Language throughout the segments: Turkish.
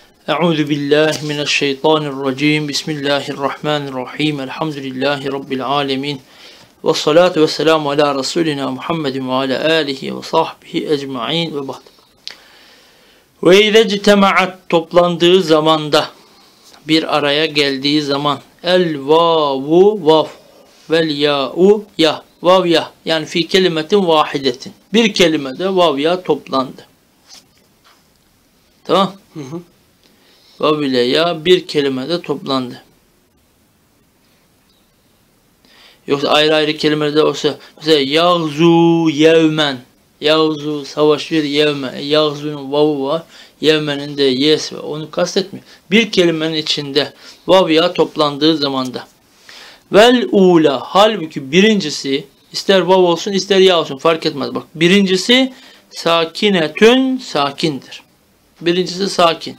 Euzu billahi mineşşeytanirracim. Bismillahirrahmanirrahim. Elhamdülillahi rabbil alamin. Ve salatu vesselamu ala Resulina Muhammedin ve ala alihi ve sahbihi ecmaîn ve ba'd. Ve izâ ctema'at, toplandığı zamanda, bir araya geldiği zaman, el vavu vav vel ya'u ya, vav ya, yani fi kelimetin vahidetin, bir kelimede vav ya toplandı. Tamam? Vav ile ya bir kelimede toplandı. Yoksa ayrı ayrı kelimelerde olsa, mesela yağzu yevmen, yağzu savaşıyor, yevmen, yağzunun vavu var, yevmenin de yes var, onu kastetmiyor. Bir kelimenin içinde vav ya toplandığı zamanda. Vel ula, halbuki birincisi, ister vav olsun ister ya olsun fark etmez. Bak, birincisi sakinetün, sakindir. Birincisi sakin.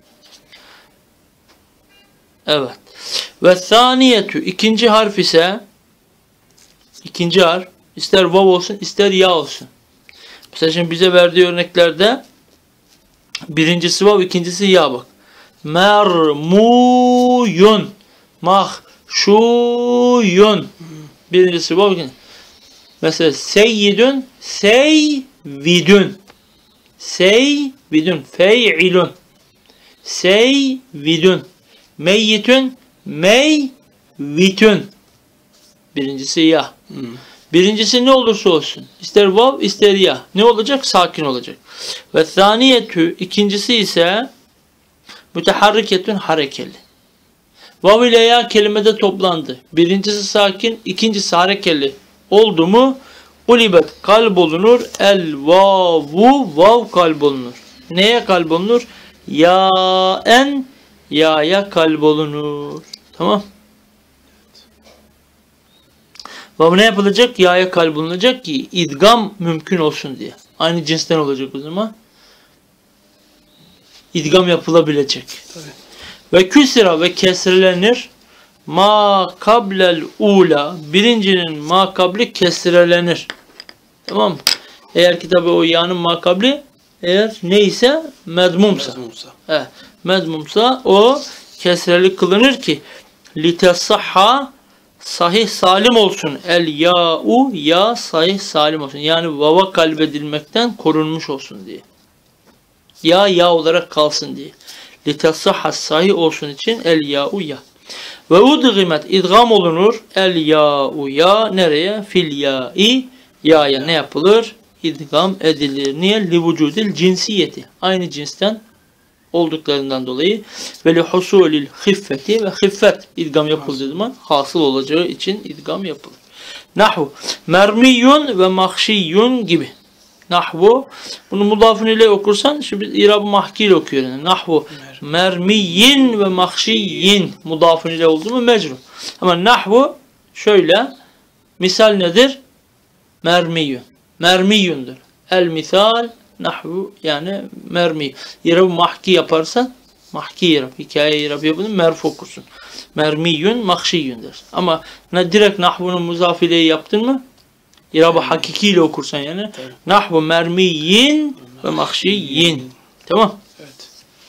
Evet. Ve saniyetü, ikinci harf ise, ikinci harf ister vav olsun ister ya olsun. Mesela şimdi bize verdiği örneklerde birincisi vav, ikincisi ya bak. Mermuyun, mahşuyun. Birincisi vav, ikincisi. Mesela seyyidün, seyvidün. Seyvidün, fey'ilün. Seyvidün. Meyyitün, meyvitün. Birincisi ya. Birincisi ne olursa olsun, ister vav ister ya, ne olacak? Sakin olacak. Ve saniyetü, ikincisi ise müteharriketün, harekeli. Vav ile ya kelimede toplandı. Birincisi sakin, ikincisi harekeli oldu mu ulibet, kalbolunur. El vavu, vav kalbolunur. Neye kalbolunur? Ya en, ya'ya kalbolunur. Tamam. Vav ne yapılacak? Ya'ya kalbolunacak ki idgam mümkün olsun diye. Aynı cinsten olacak o zaman. İdgam yapılabilecek. Tabii. Ve küsra, ve kesrelenir. Ma kablel ula, birincinin ma kabli kesrelenir. Tamam mı? Eğer ki tabi o ya'nın ma kabli eğer neyse medmumsa. Medmumsa o kesreli kılınır ki litesahha, sahih salim olsun. El ya'u, ya sahih salim olsun. Yani vava kalbedilmekten korunmuş olsun diye. Ya olarak kalsın diye. Litesahha, sahih olsun için el ya'u ya. Ve udgimet, idgam olunur. El ya'u ya nereye? Fil ya'i, ya'ya ne yapılır? İdgam edilir. Niye? Li vücudil cinsiyeti. Aynı cinsten olduklarından dolayı. Ve li husulil hiffeti, ve hiffet idgam yapıldığı zaman hasıl olacağı için idgam yapılır. Nahvu mermiyun ve mahşiyun gibi. Nahvu, bunu mudafun ile okursan, şimdi İrab-ı mahki ile okuyor. Yani. Nahvu mermiyin ve mahşiyin, mudafun ile oldu mu mecrur. Ama nahvu şöyle, misal nedir? Mermiyun. Mermiyundur. El misal nahvu, yani mermi. İrab-ı mahki yaparsan, mahki İrab, hikaye İrab yapın, merfu okursun. Mermiyun, mahşiyun dersin. Ama direkt nahvunun muzaf ile yaptın mı? İrab-ı hakiki ile okursan yani. Evet. Nahvu mermiyin ve mahşiyin. Tamam. Evet.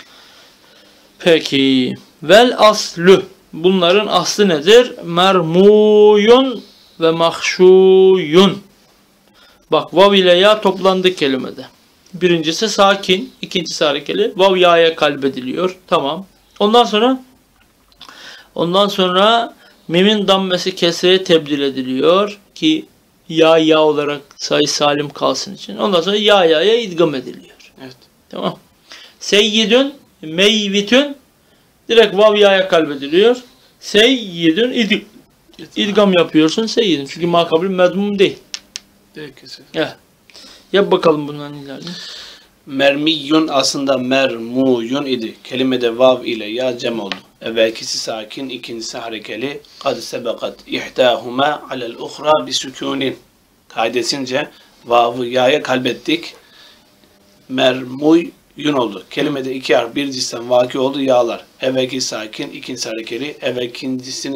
Peki. Vel aslu. Bunların aslı nedir? Mermuyun ve mahşuyun. Bak, vav ile ya toplandı kelimede. Birincisi sakin, ikincisi harekeli. Vav ya'ya kalbediliyor. Tamam. Ondan sonra mimin dammesi kesreye tebdil ediliyor ki ya olarak sayı salim kalsın için. Ondan sonra ya'ya idgam ediliyor. Evet. Tamam. Seyyidün, meyvitün direkt vav ya'ya kalbediliyor. Seyyidün idgam yapıyorsun seyyidün. Çünkü makabul medmum değil. Direkt kesin. Evet. Yap bakalım bundan ileride. Mermiyun aslında mermuyun idi. Kelimede vav ile ya cem oldu. Evvelkisi sakin, ikincisi harekeli. Kad sebekat ihdahuma alel uhra bi sükunin. Kaidesince vav'ı ya'ya kalbettik. Mermuyun oldu. Kelimede iki harf bir cinsten vaki oldu ya'lar. Evvelki sakin, ikincisi harekeli. Evvelkincisini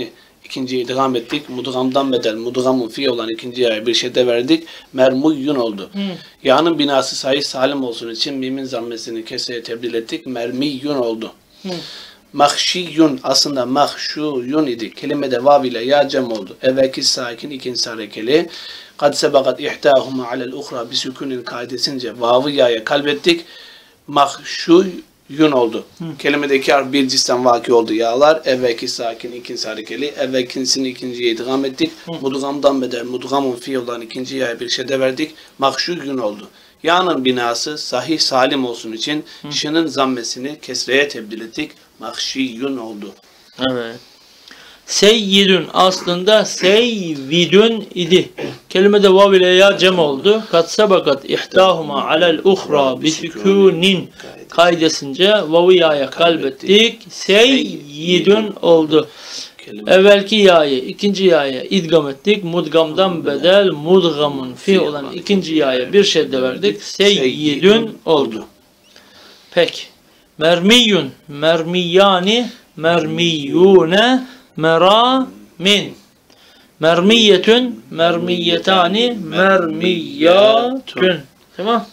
ikinciye idgam ettik. Mudgamdan bedel, mudgamın fi olan ikinci yaya bir şedde verdik. Mermuyyun oldu. Ya'nın binası sahih salim olsun için mimin zammesini kesreye tebdil ettik. Mermiyyun oldu. Mahşiyyun aslında mahşuyun idi. Kelimede vav ile ya cem oldu. Evvelki sakin, ikincisi harekeli. Kad sebakat ihtahuma alel uhra bisükunin kaidesince vav'ı ya'ya kalbettik. Mahşuyun oldu. Kelimedeki harf bir cinsten vaki oldu ya'lar. Evvelki sakin, ikincisi harekeli. Evvelkisini ikinciye idgam ettik. Mudgamdan bedel, mudgamın fi olan ikinci ya'ya bir şedde verdik. Mahşuyun oldu. Ya'nın binası sahih salim olsun için şının zammesini kesreye tebdil ettik. Mahşiyun oldu. Evet. Seyyidun aslında seyvidun idi. Kelimede vav ile ya cem oldu. Kat sebakat ihtahuma alel uhra bisükunin kaidesince vav'ı ya'ya kalbettik. Seyyidun oldu. Evvelki ya'yı ikinci ya'ya idgam ettik. Mudgamdan bedel mudgamın fi olan ikinci ya'ya bir şedde verdik. Seyyidun oldu. Peki. Mermiyun, mermiyani, mermiyune, meramin. Mermiyetun, mermiyetani, mermiyatun. Tamam.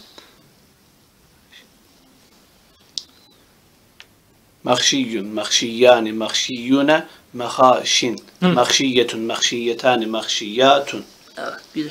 Mahşiyun, mahşiyani, mahşiyune, mehaşin. Mahşiyetun, mahşiyetani, mahşiyatun. Evet, bir de.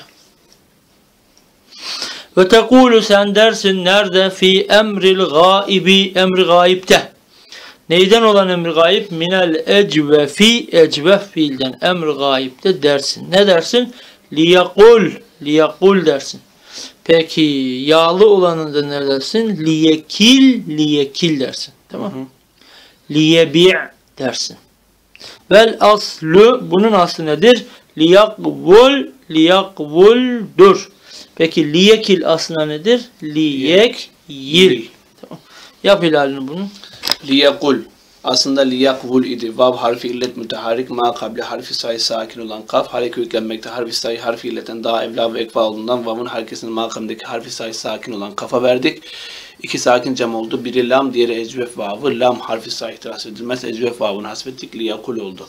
Ve tekulu sen dersin nerede? Fi emril gaibi, emri gaibte. Neyden olan emri gaib? Minel ecvefi, ecvef fiilden emri gaibte dersin. Ne dersin? Liyakul, liyakul dersin. Peki yağlı olanında ne dersin? Liyekil, liyekil dersin. Tamam mı? Liyebi' dersin. Vel aslu, bunun aslı nedir? Liyakvul, liyakvuldur. Peki liyekil aslında nedir? Liyekyil. Tamam. Yap hilalini bunu. Liyekul. Aslında liyakvul idi. Vav harfi illet müteharik ma kabli harfi sayı sakin olan kaf. Hareke yüklenmekte harfi sayı harfi illetten daha evla ve ekva olduğundan vav'ın harekesinin makamındaki harfi sayı sakin olan kafa verdik. İki sakin cem oldu. Biri lam, diğeri ecvef vav'ı. Lam harfi sayı ihtiras edilmez. Ecvef vav'ını hasbettik. Liyekul oldu.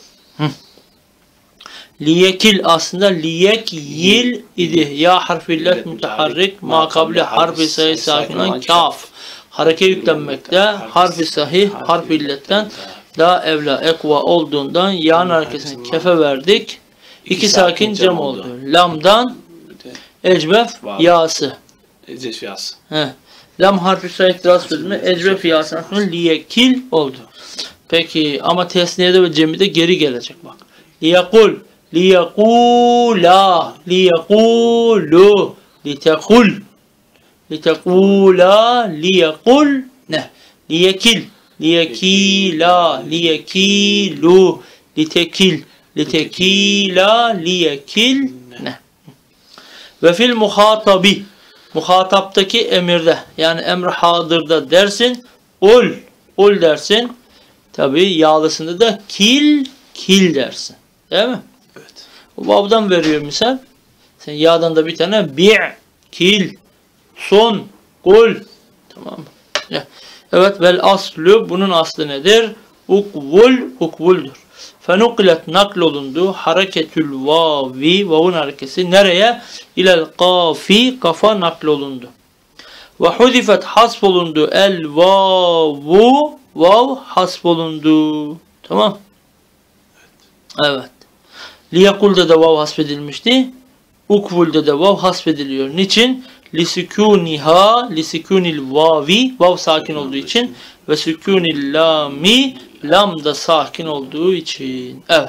Liyekil aslında liyekyil idi. Ya harfi illet müteharrik ma kabli harfi sayı sakin olan kaf. Hareke yüklenmekte harfi sahih harfi illetten daha evla ekva olduğundan ya'nın harekesini kefe verdik. İki sakin cem oldu. Lamdan ecvef yası. Ecvef yası. Lam harfi sayı ihtiras edilmez. Ecvef yasından sonra liyekil oldu. Peki ama tesniyede ve cemide geri gelecek bak. Liyekul, liyekula, liyekulu, litekul. Litekula, liyekul, ne? Liyekil, liyekila, liyekilu, litekil, litekila, liyekil, ne? Ve fil muhatabi, muhataptaki emirde, yani emr hadırda dersin, ul dersin. Tabi yağlısında da kil dersin. Değil mi? Evet. Bu babdan veriyor misal. Sen yağdan da bir tane kil, son, kul. Tamam mı? Evet, vel aslu, bunun aslı nedir? Ukvuldur. Fenukilet naklolundu. Hareketül vavi, vavun harekesi nereye? İlel kafi, kafa naklolundu. Ve hudifet hasfolundu. El vavu, vav hasfolundu. Tamam. Evet. Liyekul'da da vav hasfedilmişti. Ukvul'da da vav hasfediliyor. Niçin? Lisükûniha, lisükûnil vavi, vav sakin olduğu için ve sükûnil lami, lam da sakin olduğu için. Evet.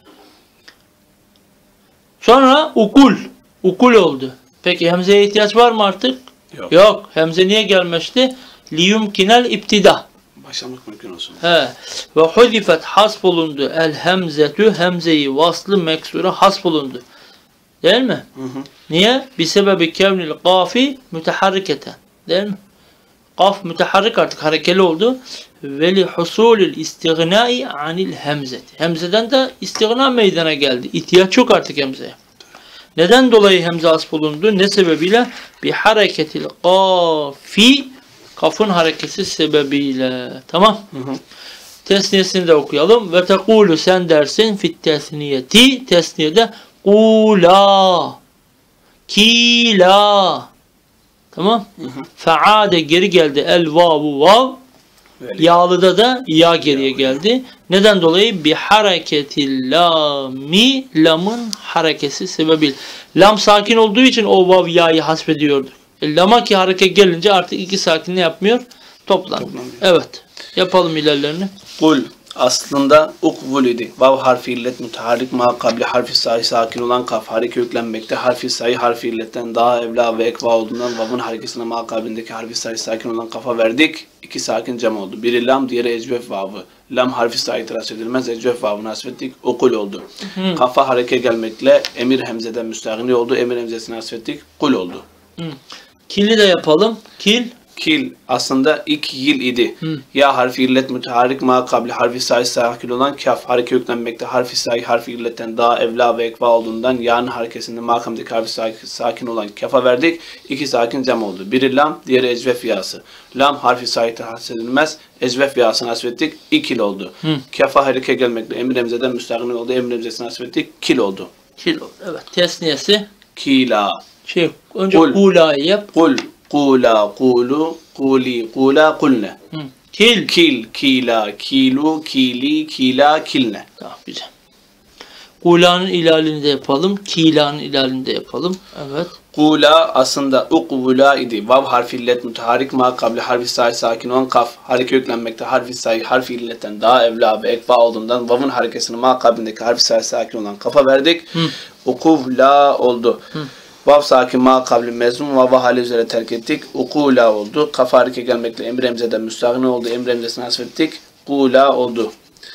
Sonra ukul oldu. Peki hemzeye ihtiyaç var mı artık? Yok. Hemze niye gelmişti? Liyumkinel ibtida. Başlamak mümkün olsun. Ve hudifet hasfolundu. El hemzetü, hemzeyi vaslı meksura hasfolundu. Değil mi? Niye? Bir sebebi kevnil kafi müteharriketen. Değil mi? Kaf müteharrik artık harekeli oldu. Ve li husulil istignai anil hemzeti. Hemzeden de istigna meydana geldi. İhtiyaç yok artık hemzeye. Neden dolayı hemze hasfolundu? Ne sebebiyle? Bir hareketil kafi, kafın hareketi sebebiyle. Tamam. Tesniyesini de okuyalım. Ve tekulu sen dersin fit tesniyeti. Tesniyede kula. Kila. Tamam. Feade geri geldi. El vavu vav. Böyle. Yağlıda da ya geriye geldi. Neden dolayı? Bi hareketil lami, lamın harekesi sebebiyle. Lam sakin olduğu için o vav ya'yı hasfediyordu. Lama ki hareket gelince artık iki sakin ne yapmıyor? Toplanıyor. Evet. Yapalım ilerlerini. Kul aslında ukvul idi. Vav harfi illet müteharrik ma kabli harfi sayı sakin olan kaf hareke yüklenmekte. Harfi sayı harfi illetten daha evla ve ekva olduğundan vav'ın harekesine ma kablindeki harfi sayı sakin olan kafa verdik. İki sakin cem oldu. Biri lam, diğeri ecvef vav'ı. Lam harfi sayı itiraz edilmez. Ecvef vav'ını hasfettik. Ukul oldu. Kafa hareke gelmekle emir hemzeden müstahni oldu. Emir hemzesini hasfettik. Kul oldu. Kil'i de yapalım. Kil. Kil aslında ilk yil idi. Ya harfi illet müteharrik ma kabli harfi sayı sakin olan kaf hareke yüklenmekte. Harfi sayı harfi illetten daha evla ve ekva olduğundan ya'nın harekesinde makamdaki harfi sakin olan kafa verdik. İki sakin cem oldu. Biri lam, diğeri ecvef yası. Lam harfi sayı hasfedilmez. Ecvef yasını hasfettik. İkil oldu. Kafa hareke gelmekle emir emzeden müstahni oldu. Emir emzesini hasfettik. Kil oldu. Kil oldu. Evet. Tesniyesi. Kila. Önce Kul. kula'yı yap. Kul. Kula, kulu, kuli, kula, kulne. Kil. Kil, kila, kilu, kili, kila, kilne. Tamam, güzel. Kula'nın ilalini de yapalım. Kila'nın ilalini de yapalım. Evet. Kula aslında ukvula idi. Vav harfi illet müteharrik ma kabli harfi sayı sakin olan kaf. Hareke yüklenmekte harfi sayı harfi illetten daha evla ve ekva olduğundan vav'ın harekesini ma kablindeki harfi sayı sakin olan kafa verdik. Ukuvla oldu. Vav sakin ma kabli mezmun vav hali üzere terk ettik. Ukula oldu. Kafa hareke gelmekle emir emzeden müstahni oldu. Emir emzesini hasfettik. Kula oldu.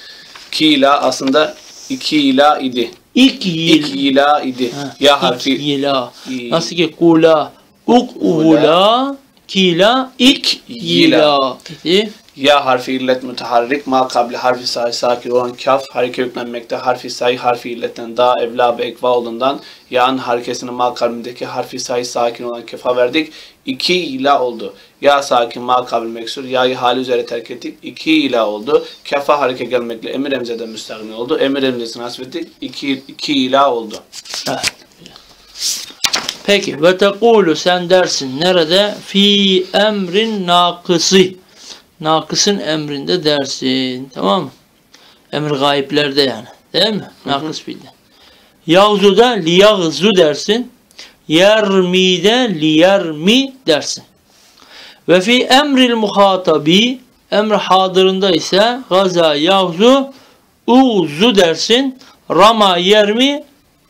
Kila aslında iki ila idi. İki ila idi. Ya harfi ila. Nasıl ki kula, ukula, kila, ila idi. Ya harfi illet müteharrik ma kabli harfi sayı sakin olan kaf hareke yüklenmekte harfi sayı harfi illetten daha evla ve ekva olduğundan ya'nın harekesini ma kablindeki harfi sayı sakin olan kefa verdik. İki ila oldu. Ya sakin ma kabli meksur ya'yı hali üzere terk ettik. İki ila oldu. Kefa hareke gelmekle emir emzeden müstahni oldu. Emir emzesini hasfettik. İki ila oldu. Evet. Peki ve tekulu sen dersin nerede? Fi emrin nakısı. Nakısın emrinde dersin. Tamam mı? Emir gayiplerde yani. Değil mi? Nakıs fiilde. Yağzu'da liyağzu dersin. Yermi'de liyermi dersin. Ve fi emril muhatabi emr hadırında ise gaza yağzu uzu dersin. Rama yermi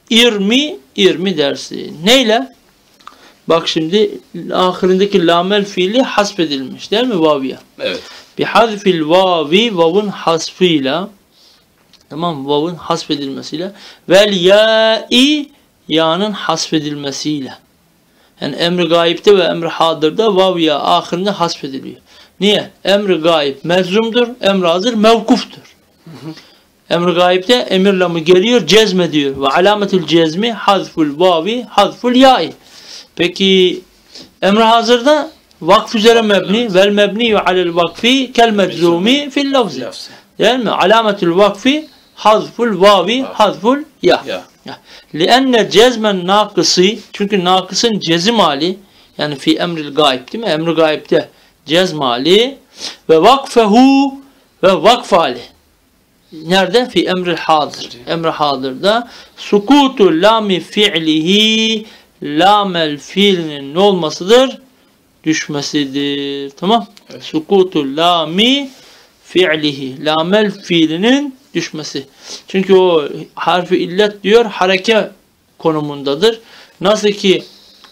irmi dersin. Neyle? Bak şimdi ahirindeki lamel fiili hasfedilmiş değil mi vaviye? Evet. Bi hazfil vavi vavun hasfıyla, tamam, vavun hasfedilmesiyle vel ya'i ya'nın hasfedilmesiyle. Yani emri gayipte ve emri hadırda vav ya ahirinde hasfediliyor. Niye? Emri gayip mezrumdur, emri hazır mevkuftur. Emri gayipte emir lamı geliyor, cezmediyor. Ve alametül cezmi hazful vavi hazful ya'i. Peki emri hazırda vakf üzere mebni vel mebni alel vakfi kel meczumi fil lafzi. Değil mi? Alametül vakfi hazful vavi hazful ya. Lienne cezmen nakısı, çünkü nakısın cezim hali, yani fi emril gayb değil mi? Emri gaybte cezm hali ve vakfehu ve vakf hali. Nerede? Fi emril hadır. Emri hadırda sukutu lami fi'lihi lamel fiilinin ne olmasıdır? Düşmesidir. Tamam? Evet. Sukutu lami fi'lihi lamel fiilinin düşmesi. Çünkü o harfi illet diyor hareke konumundadır. Nasıl ki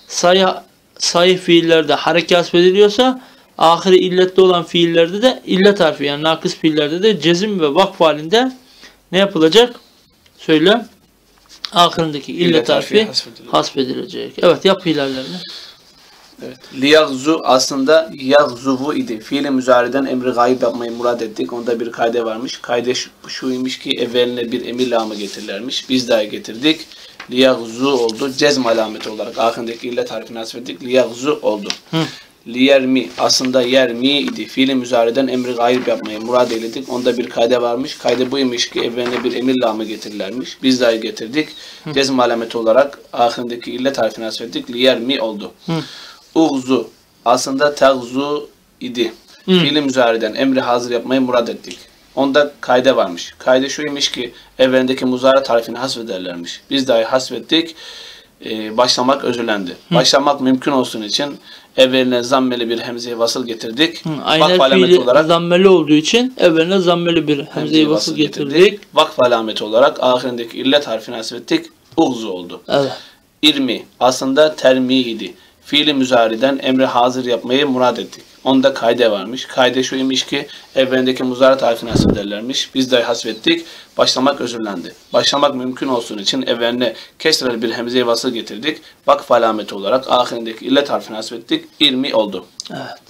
sayı fiillerde hareke hasfediliyorsa ahiri illetli olan fiillerde de illet harfi yani nakıs fiillerde de cezim ve vakf halinde ne yapılacak? Söyle. Ahirindeki illet harfi hasfedilecek. Evet, yap ilerlerini. Evet. Liyagzu aslında yagzuvu idi. Fiil-i müzariden emri gayb yapmayı murad ettik. Onda bir kaide varmış. Kaide şuymuş ki evveline bir emir lamı getirirlermiş. Biz daha getirdik. Liyagzu oldu. Cezm alameti olarak ahirindeki illet harfini hasfettik. Liyagzu oldu. Liyermi aslında yermi idi. Fiili müzariden emri gayb yapmayı murad eyledik. Onda bir kaide varmış. Kaide buymuş ki evveline bir emir lamı getirirlermiş. Biz dahi getirdik. Cezm alameti olarak ahirindeki illet harfini hasfettik. Liyermi oldu. Uğzu aslında teğzu idi. Fiili müzariden emri hazır yapmayı murad ettik. Onda kaide varmış. Kaide şuymuş ki evvelindeki muzara tarifini hasfederlermiş. Biz dahi hasfettik. Başlamak özürlendi. Başlamak mümkün olsun için evveline zammeli bir hemze-i vasıl getirdik. Aynen fiili zammeli olduğu için evveline zammeli bir hemze-i vasıl getirdik. Vakf alameti olarak ahirindeki illet harfini hasfettik. Uğzu oldu. Evet. İrmi aslında termi idi. Fiili müzariden emri hazır yapmayı murad ettik. Onda kaide varmış. Kaide şuymuş ki evvelindeki muzara tarifini hasfederlermiş. Biz de hasfettik. Başlamak özürlendi. Başlamak mümkün olsun için evveline kesreli bir hemze-i vasıl getirdik. Vakf alameti olarak ahirindeki illet harfini hasfettik. İrmi oldu. Evet.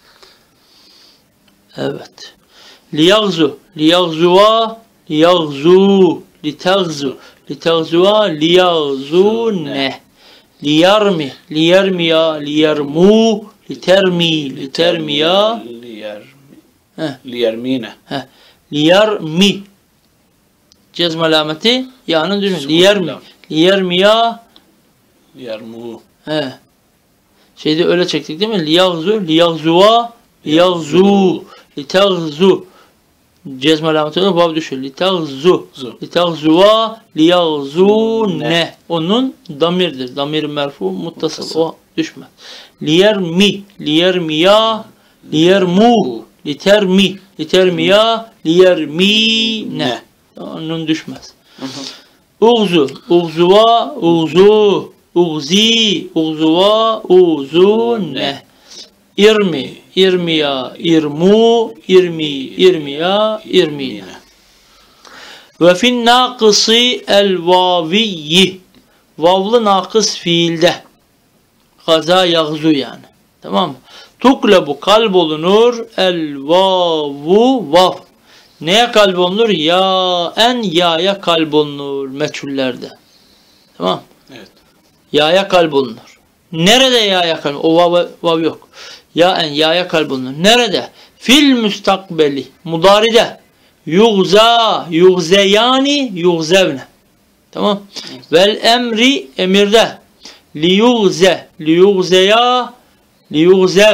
Evet. Liyagzu. Liyagzuva. Liyagzu. Litagzu. Litagzuva. Liyagzune. Liyarmi. Liyarmiya. Liyarmu. Litermi. Litermiya. Liyermine. Liyarmi. Cezm alameti ya'nın dönüşü. Liyarmi. Liyarmiya. Liyarmu. Şeyde öyle çektik değil mi? Liyagzu. Liyagzuva. Liyagzu. Litagzu. Cezm alameti olarak vav düşüyor. Litagzu. Litagzuva. Liyagzune. Onun damirdir. Damir merfu muttasıl. O düşmez. Liyermi. Liyermiya. Liyermu. Litermi. Litermiya. Liyermine. Onun düşmez. Uğzu. Uğzuva. Uğzu. Uğzi. Uğzuva. Uğzune. İrmi. İrmiya. İrmu. İrmi. İrmiya. İrmine. Ve fin nakısı el vaviyyi. Vavlı nakıs fiilde. Gaza yağzu yani. Tamam mı? Tuklebu kalb olunur. El vavu vav. Neye kalb olunur? Ya en ya'ya kalb olunur. Meçhullerde. Tamam. Evet. Ya'ya kalb olunur. Nerede ya'ya kalb? O vav yok. Ya en ya'ya kalb olunur. Nerede? Fil müstakbeli. Mudaride. Yugza. Yugzeyani. Yugzevne. Tamam. Evet. Vel emri emirde. Liyugze. Liyugzeya. Liyugzev.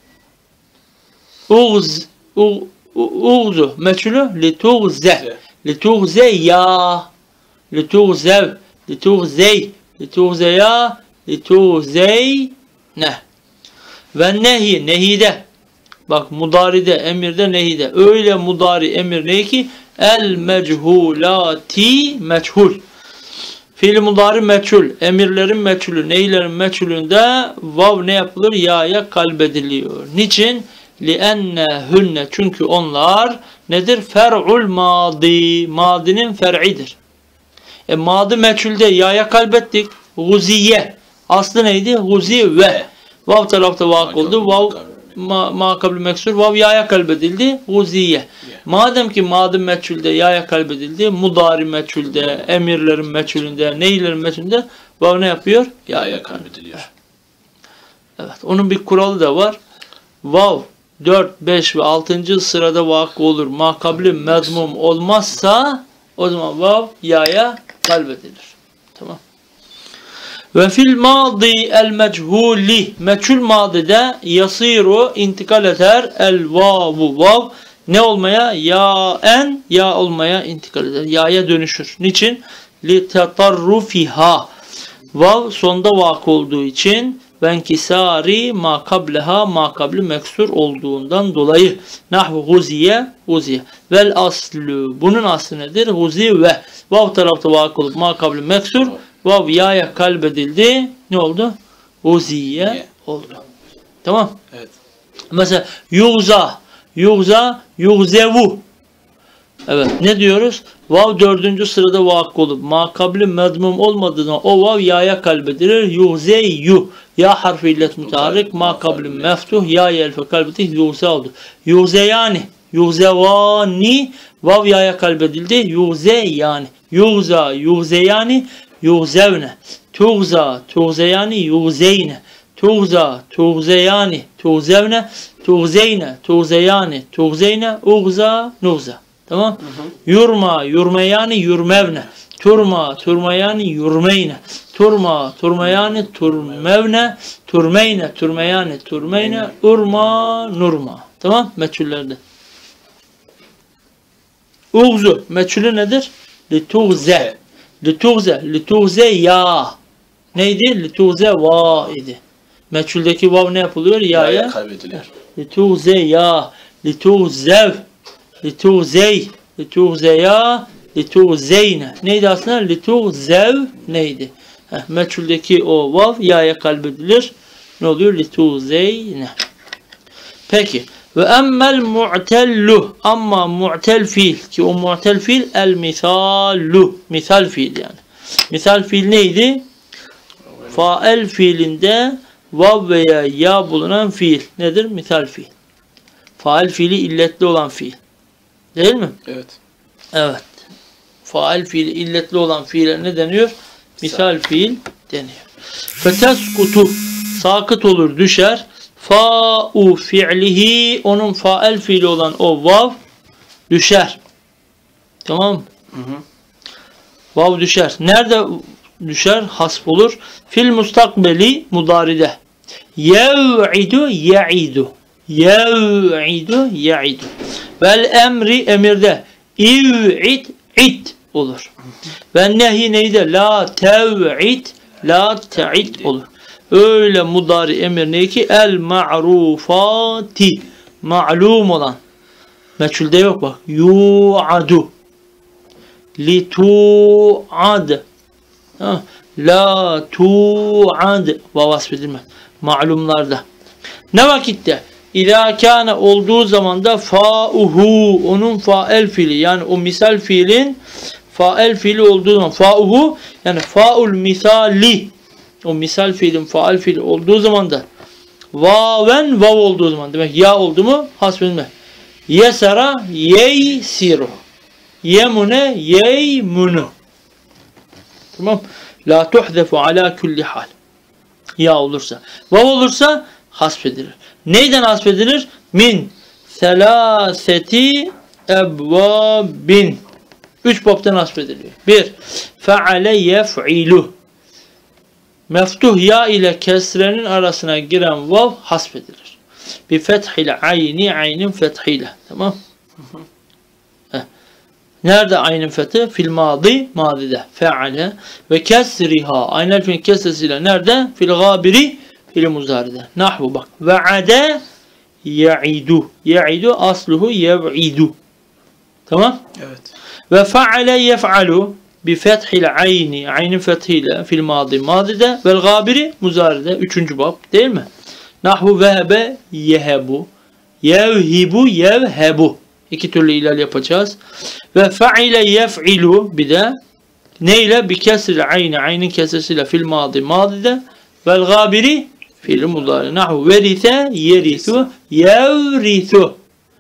Uğzu. Meçhulü. Litugze. Litugze ya. Litugzev. Litugzey. Litugzeya. Litugzey. Ne? Ve nehi. Nehide. Bak mudaride, emirde, nehide. Öyle mudari emir ne ki? El mechulati meçhul. Fiil mudari meçhul. Emirlerin meçhulü, neylerin meçhulünde vav ne yapılır? Ya'ya kalbediliyor. Niçin? Li'ennehünne. Çünkü onlar nedir? Fer'ul madi. Madinin fer'idir. Madi meçhulde ya'ya kalbettik. Guziye. Aslı neydi? Guzi ve. Vav tarafta vak oldu. Vav makabli meksur. Vav ya'ya kalbedildi. Guziye. Madem ki madi meçhulde ya'ya kalbedildi. Mudari meçhulde, emirlerin meçhulünde, neylerin meçhulünde vav ne yapıyor? Ya'ya kalbediliyor. Evet. Onun bir kuralı da var. Vav 4, 5 ve 6. sırada vakı olur. Makabli mezmum olmazsa o zaman vav ya'ya kalbedilir. Tamam. Ve fil madi el mechuli. Meçhul madide yasiru intikal eder. El vavu vav. Ne olmaya? Ya en ya olmaya intikal eder. Ya'ya dönüşür. Niçin? Li tatarrufiha. Vav sonda vakı olduğu için venkisari ma kableha ma kabli meksur olduğundan dolayı. Nahvu guziye guziye. Vel aslu. Bunun aslı nedir? Guzi ve. Vav tarafta vakı olup ma kabli meksur. Vav ya'ya kalbedildi. Ne oldu? Guziye oldu. Tamam. Evet. Mesela yugza. Yugza. Yugzevu. Evet. Ne diyoruz? Vav 4. sırada vakı olup makabli mezmum olmadığında o vav ya'ya kalbedilir. Yugzeyu. Ya harfi illet mutaharrik. Makabli meftuh. Ya'ya elfe kalbedildi. Yugze oldu. Yugzeyani. Yugzevani. Vav ya'ya kalbedildi. Yugzeyani. Yugza. Yugzeyani. Yugzevne. Tuğza. Tuğzeyani. Yugzeyne. tuğza, tuğzeyani, tuğzevne, tuğzeyne, tuğzeyani, tuğzeyne, uğza, nuğza. Tamam? Yurma, yurmeyani, yurmevne. Turma, turmayani, yurmeyne. Turma, turmayani, turmevne. Turmeyne, turmeyani, turmeyne. Urma, nurma. Tamam? Meçhullerde. Uğzu. Meçhulü nedir? Lituğze. Lituğze. Lituğze ya. Neydi? Lituğze va idi. Meçhuldeki vav ne yapılıyor? Ya'ya kaybediliyor. Lituğze ya. Lituğzev. Lituğzey. Lituğzeya. Lituğzeyne. Neydi aslında? Lituğzev neydi? Meçhuldeki o vav ya'ya kalbedilir. Ne oluyor? Lituğzeyne. Peki. Ve emmel mu'tellu. Amma mu'tel fiil. Ki o mu'tel fiil el misallu. Misal fiil yani. Misal fiil neydi? Fael fiilinde vav veya ya bulunan fiil. Nedir? Misal fiil. Fael fiili illetli olan fiil. Değil mi? Evet. Evet. Faal fiili illetli olan fiile ne deniyor? Misal fiil deniyor. Feteskutu sakıt olur, düşer. Fa'u fi'lihi onun faal fiili olan o vav düşer. Tamam mı? Vav düşer. Nerede düşer? Hasf olur. Fil mustakbeli mudaride. Yev'idu ye'idu. Yev'idu ye'idu. Vel emri emirde. İv'id it olur. Ve nehi neydi? La tev'id la te'id olur. Öyle mudari emir ne ki? El ma'rufati ma'lum olan. Meçhulde yok bak. Yu'adu li tu'ad la tu'ad vasf edilmez. Ma'lumlarda. Ne vakitte? İzâ kâne olduğu zaman da fa'uhu onun fael fiili yani o misal fiilin fael fiili olduğu zaman fa'uhu yani fa'ul misali o misal fiilin fael fiili olduğu zaman da vaven vav olduğu zaman demek ya oldu mu hasbedilme. Yesara yeysiru yemune yeymunu. Tamam. La tuhzefu ala kulli hal. Ya olursa. Vav olursa hasbedilir. Neyden hasbedilir? Min selaseti ebvabin. 3 babdan hasbediliyor. 1. Feale yef'ilu. Meftuh ya ile kesrenin arasına giren vav hasbedilir. Bi fethil ayni aynin fethiyle. Tamam. Nerede aynin fethi? Fil madi, madide. Feale ve kesriha. Aynel fiil kesresiyle nerede? Fil gabiri, fil muzaride. Nahvu bak. Ve'ade ya'idu. Ya'idu asluhu yev'idu. Tamam? Evet. Ve feale yef'alu bi fethil ayni. Aynin fethiyle fil madi, madide. Vel gabiri, muzaride. 3. bab. Değil mi? Nahvu vehebe yehebu. Yevhibu yevhebu. 2 türlü ilal yapacağız. Ve fe'ile yef'ilu bir de neyle? Bi kesril ayni. Aynin kesresiyle fil madi, madide. Vel gabiri fiil mudari. Nahu verise yerisu yevrisu.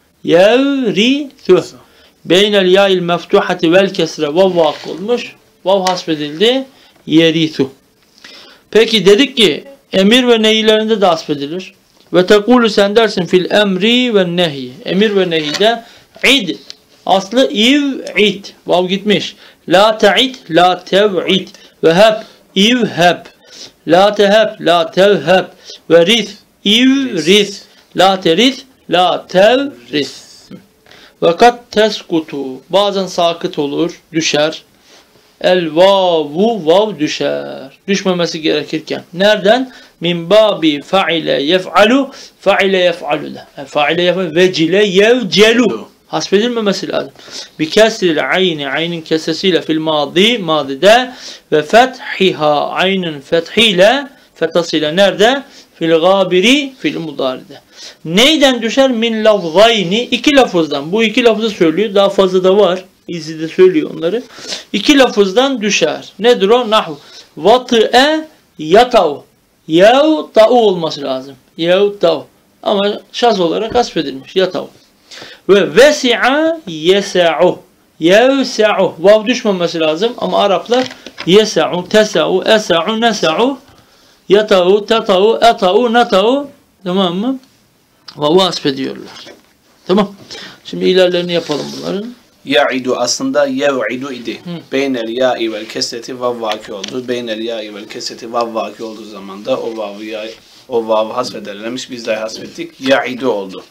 Yevrisu. Beynel ya'il meftuhati vel kesre vav vakı olmuş. Vav hasbedildi. Yerisu. Peki dedik ki emir ve nehirlerinde de hasbedilir. Ve tekulu sen dersin fil emri ve nehi. Emir ve nehide id. Aslı iv'id. Vav gitmiş. La te'id, la tev'id. Ve heb, ivheb. La teheb, la tevheb. Ve rith, ivrith. La terith, la tevrith. Ve kat teskutu. Bazen sakıt olur, düşer. El vavu vav düşer. Düşmemesi gerekirken. Nereden? Min babi fa'ile yef'alu fa'ile yef'alu da. Fa'ile yef'alu vecile yevcelu. Hasbedilmemesi lazım. Bi kesril ayni aynin kesesiyle fil madi madide ve fethiha aynin fethiyle fetasıyla nerede? Fil gabiri fil mudaride. Neyden düşer? Min lafzayni 2 lafızdan. Bu 2 lafızı söylüyor. Daha fazla da var. İzi de söylüyor onları. 2 lafızdan düşer. Nedir o? Nahu. Vat'e yatav. Yav ta'u olması lazım. Yav ta'u. Ama şaz olarak hasbedilmiş. Yatav. Ve vesi'a yesa'u. Yevsa'u. Vav düşmemesi lazım. Ama Araplar yesa'u, tesa'u, esa'u, nesa'u Yata'u, tata'u, eta'u, nata'u. Tamam mı? Vav'u hasfediyorlar. Tamam. Şimdi ilerlerini yapalım bunların. Ya'idu aslında yev'idu idi. Beynel ya'i vel kesreti vav vaki oldu. Beynel ya'i vel kesreti vav vaki olduğu zaman da o vav'ı hasfederlermiş. Biz de hasfettik. Ya'idu oldu.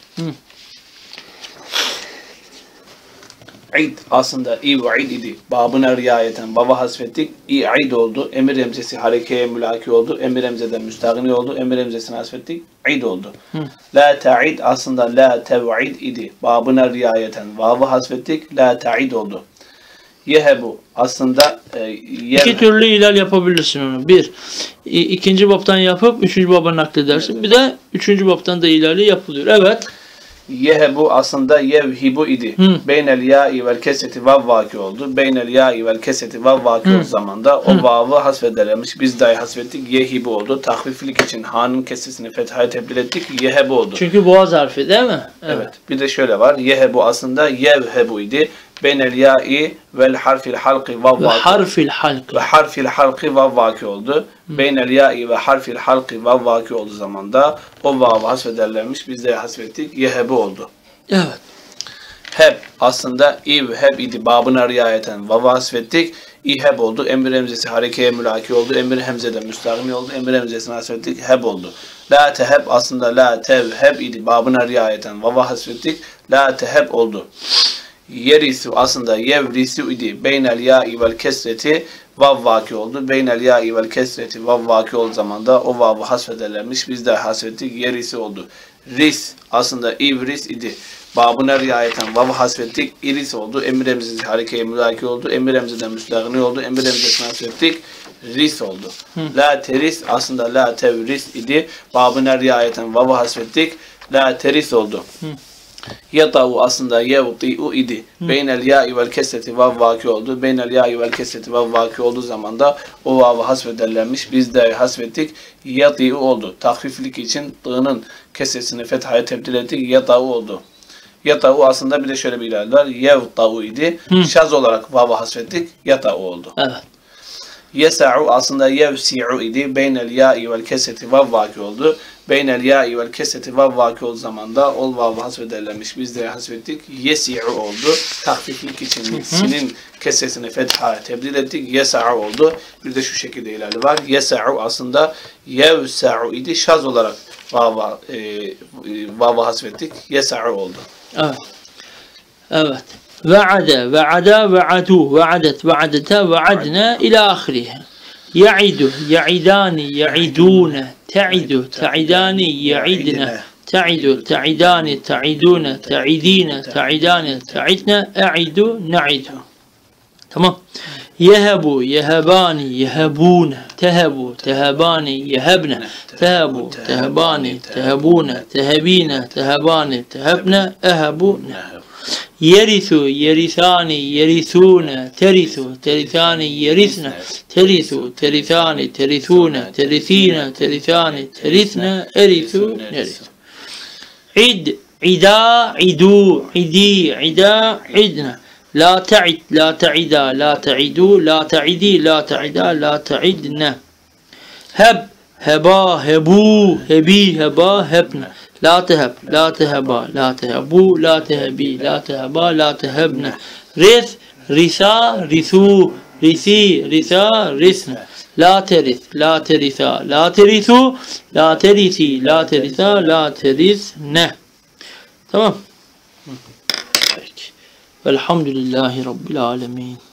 İd aslında i'id idi. Babına riayeten vav'ı hasfettik. İ'id oldu. Emir emzesi harekeye mülaki oldu. Emir emzeden müstağni oldu. Emir emzesini hasfettik. İd oldu. La ta'id aslında la tev'id idi. Babına riayeten vav'ı hasfettik. La ta'id oldu. Yehebu aslında İki türlü ilal yapabilirsin onu. Bir, ikinci babtan yapıp üçüncü baba nakledersin. Bir de üçüncü babtan da ilali yapılıyor. Evet. Yehebu aslında yevhibu idi. Beynel ya'i vel keseti vav vaki oldu. Beynel ya'i vel keseti vav vaki olduğu zaman da o vav'ı hasfederlermiş. Biz dahi hasfettik. Yehibu oldu. Tahfiflik için ha'nın kesesini fethaya tebdil ettik. Yehebu oldu. Çünkü boğaz harfi değil mi? Evet. Bir de şöyle var. Yehebu aslında yevhebu idi. Beynel ya'i vel harfil halqi vav Ve vaki. harfil halk. Ve harfil halqi vav vaki oldu. Beynel ya'i ve harfil halqi vav vaki olduğu zaman da o vav'ı hasfederlermiş. Biz de hasfettik. Yehebu oldu. Evet. Heb aslında heb idi. Babına riayeten vav'ı hasfettik. İheb oldu. Emir hemzesi harekeye mülaki oldu. Emir hemzeden müstahni oldu. Emir hemzesini hasfettik. Heb oldu. La teheb aslında la tevheb idi. Babına riayeten vav'ı hasfettik. La teheb oldu. Yerisu aslında yevrisu idi. Beynel ya'i vel kesreti vav vaki oldu. Beynel ya'i vel kesreti vav vaki olduğu zaman da o vav'ı hasfederlermiş. Biz de hasfettik. Yerisi oldu. Ris aslında ivris idi. Babına riayeten vav'ı hasfettik. İris oldu. Emir emzesi harekeye mülaki oldu. Emir emzeden müstahni oldu. Emir emzesini hasfettik. Ris oldu. La teris aslında la tevris idi. Babına riayeten vav'ı hasfettik. La teris oldu. Yata'u aslında yevti'u idi. Beynel ya'i vel kesreti vav vaki oldu. Beynel ya'i vel kesreti vav vaki olduğu zaman da o vav'ı hasfederlermiş. Biz de hasfettik. Yati'u oldu. Tahfiflik için t'nın kesresini fethaya tebdil ettik. Yata'u oldu. Yata'u aslında bir de şöyle bir ilal var. Yevta'u idi. Şaz olarak vav'ı hasfettik. Yata'u oldu. Evet. Yesa'u aslında yevsi'u idi. Beynel ya'i vel kesreti vav vaki oldu. Beynel ya'i vel kesreti vav vaki olduğu zaman da ol vav'ı hasfederlermiş. Biz de hasfettik. Yesi'u oldu. Tahfiflik için sinin kesresini fethaya tebdil ettik. Yesa'u oldu. Bir de şu şekilde ilali var. Yesa'u aslında yevsa'u idi. Şaz olarak vav'ı hasfettik. Yesa'u oldu. Evet. Evet. Ve'ade, ve'ada, ve'adu, ve'adet, ve'adeta, ve'adna ila ahirihe. Ya'idu, ya'idani, ya'idune, ta'idu, ta'idani, ya'idne, ta'idu, ta'idani, ta'idune, ta'idine, ta'idani, ta'idne, a'idu, na'idu. Tamam. Yehebu, yehebani, yehebune, tehebu, tehebani, yehebne, tehebu, tehebani, tehebune, tehebine, tehebani, tehebne, ehebu, ne. Yerisu, yerisani, yerisune, terisu, terisani, yerisne, terisu, terisani, terisune, terisine, terisani, terisne, erisu, nerisu. İd, ida, idu, idi, ida, idne. La ta'id, la ta'ida, la ta'idu, la ta'idi, la ta'ida, la ta'idne. Heb, heba, hebu, hebi, heba, hebne. La teheb, la teheba, la tehebu, la tehebi, la teheba, la tehebne. Ris, risa, risu, risi, risa, risne. La teris, la terisa, la terisu, la terisi, la terisa, la terisne. Tamam. Peki. Velhamdülillahi Rabbil alemin.